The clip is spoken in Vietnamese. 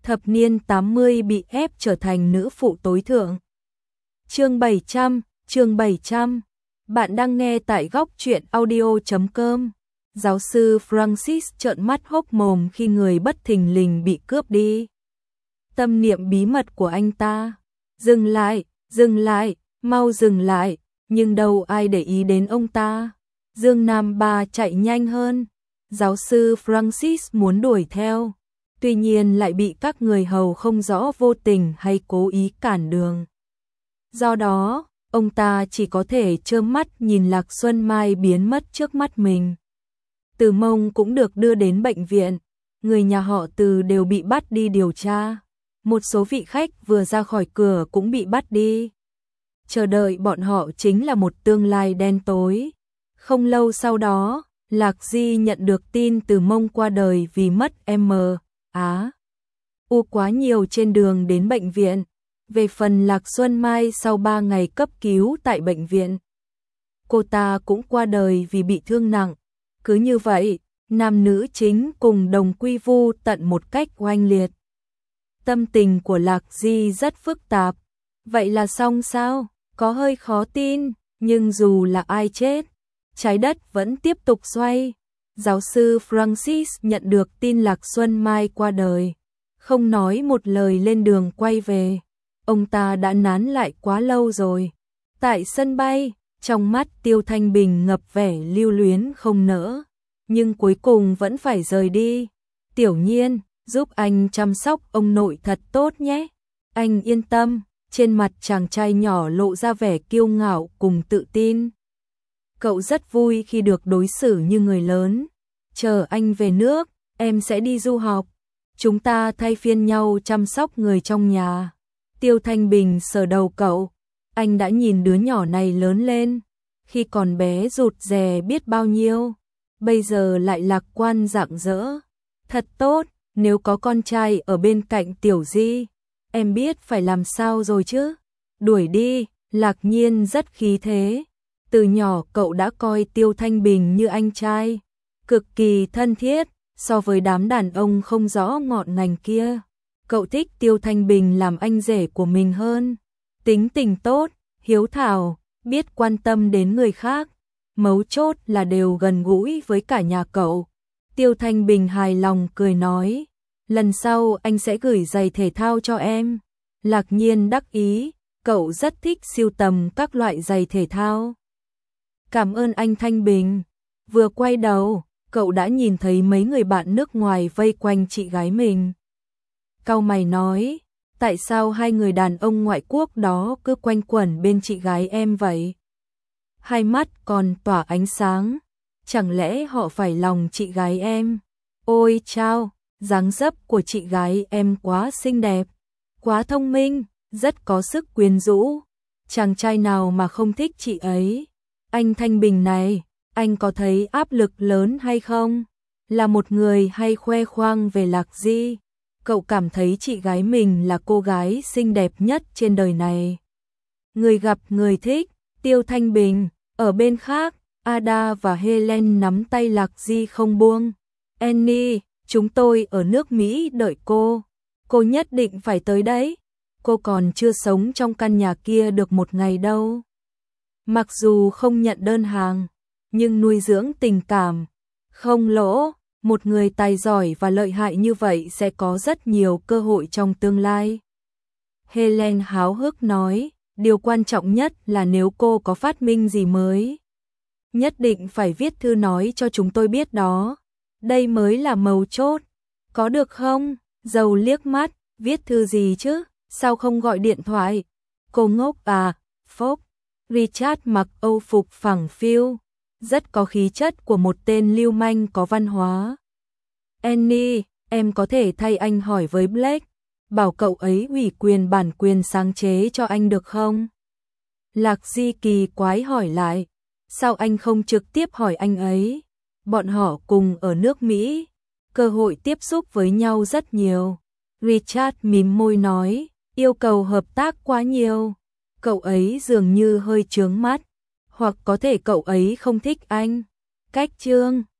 thập niên 80 bị ép trở thành nữ phụ tối thượng. Chương 700. Bạn đang nghe tại góc truyện audio.com. Giáo sư Francis trợn mắt hốc mồm khi người bất thình lình bị cướp đi. Tâm niệm bí mật của anh ta. Dừng lại, mau dừng lại, nhưng đâu ai để ý đến ông ta. Dương Nam Ba chạy nhanh hơn. Giáo sư Francis muốn đuổi theo, tuy nhiên lại bị các người hầu không rõ vô tình hay cố ý cản đường. Do đó, ông ta chỉ có thể trơ mắt nhìn Lạc Xuân Mai biến mất trước mắt mình. Từ Mông cũng được đưa đến bệnh viện, người nhà họ Từ đều bị bắt đi điều tra. Một số vị khách vừa ra khỏi cửa cũng bị bắt đi. Chờ đợi bọn họ chính là một tương lai đen tối. Không lâu sau đó, Lạc Di nhận được tin Từ Mông qua đời vì mất u quá nhiều trên đường đến bệnh viện. Về phần Lạc Xuân Mai sau 3 ngày cấp cứu tại bệnh viện, cô ta cũng qua đời vì bị thương nặng. Cứ như vậy, nam nữ chính cùng đồng quy vu tận một cách oanh liệt. Tâm tình của Lạc Di rất phức tạp. Vậy là xong sao? Có hơi khó tin, nhưng dù là ai chết, trái đất vẫn tiếp tục xoay. Giáo sư Francis nhận được tin Lạc Xuân Mai qua đời, không nói một lời lên đường quay về. Ông ta đã nán lại quá lâu rồi. Tại sân bay, trong mắt Tiêu Thanh Bình ngập vẻ lưu luyến không nỡ, nhưng cuối cùng vẫn phải rời đi. Tiểu Nhiên, giúp anh chăm sóc ông nội thật tốt nhé. Anh yên tâm. Trên mặt chàng trai nhỏ lộ ra vẻ kiêu ngạo cùng tự tin. Cậu rất vui khi được đối xử như người lớn. Chờ anh về nước, em sẽ đi du học. Chúng ta thay phiên nhau chăm sóc người trong nhà. Tiêu Thanh Bình sờ đầu cậu. Anh đã nhìn đứa nhỏ này lớn lên. Khi còn bé rụt rè biết bao nhiêu, bây giờ lại lạc quan rạng rỡ. Thật tốt, nếu có con trai ở bên cạnh Tiểu Di, em biết phải làm sao rồi chứ. Đuổi đi. Lạc Nhiên rất khí thế. Từ nhỏ cậu đã coi Tiêu Thanh Bình như anh trai, cực kỳ thân thiết. So với đám đàn ông không rõ ngọn ngành kia, cậu thích Tiêu Thanh Bình làm anh rể của mình hơn. Tính tình tốt, hiếu thảo, biết quan tâm đến người khác, mấu chốt là đều gần gũi với cả nhà cậu. Tiêu Thanh Bình hài lòng cười nói, lần sau anh sẽ gửi giày thể thao cho em. Lạc Nhiên đắc ý, cậu rất thích sưu tầm các loại giày thể thao. Cảm ơn anh Thanh Bình. Vừa quay đầu, cậu đã nhìn thấy mấy người bạn nước ngoài vây quanh chị gái mình. Cau mày nói, tại sao hai người đàn ông ngoại quốc đó cứ quanh quẩn bên chị gái em vậy? Hai mắt còn tỏa ánh sáng, chẳng lẽ họ phải lòng chị gái em? Ôi chao, dáng dấp của chị gái em quá xinh đẹp, quá thông minh, rất có sức quyến rũ. Chàng trai nào mà không thích chị ấy? Anh Thanh Bình này, anh có thấy áp lực lớn hay không? Là một người hay khoe khoang về Lạc Di, cậu cảm thấy chị gái mình là cô gái xinh đẹp nhất trên đời này. Người gặp người thích. Tiêu Thanh Bình. Ở bên khác, Ada và Helen nắm tay Lạc Di không buông. Annie, chúng tôi ở nước Mỹ đợi cô. Cô nhất định phải tới đấy. Cô còn chưa sống trong căn nhà kia được một ngày đâu. Mặc dù không nhận đơn hàng, nhưng nuôi dưỡng tình cảm không lỗ. Một người tài giỏi và lợi hại như vậy sẽ có rất nhiều cơ hội trong tương lai. Helen háo hức nói, điều quan trọng nhất là nếu cô có phát minh gì mới, nhất định phải viết thư nói cho chúng tôi biết đó. Đây mới là mấu chốt. Có được không? Dầu liếc mắt, viết thư gì chứ? Sao không gọi điện thoại? Cô ngốc à? Phốc. Richard mặc âu phục phẳng phiu, rất có khí chất của một tên lưu manh có văn hóa. Annie, em có thể thay anh hỏi với Blake, bảo cậu ấy ủy quyền bản quyền sáng chế cho anh được không? Lạc Di kỳ quái hỏi lại, sao anh không trực tiếp hỏi anh ấy? Bọn họ cùng ở nước Mỹ, cơ hội tiếp xúc với nhau rất nhiều. Richard mím môi nói, yêu cầu hợp tác quá nhiều. Cậu ấy dường như hơi chướng mắt, hoặc có thể cậu ấy không thích anh. Cách chương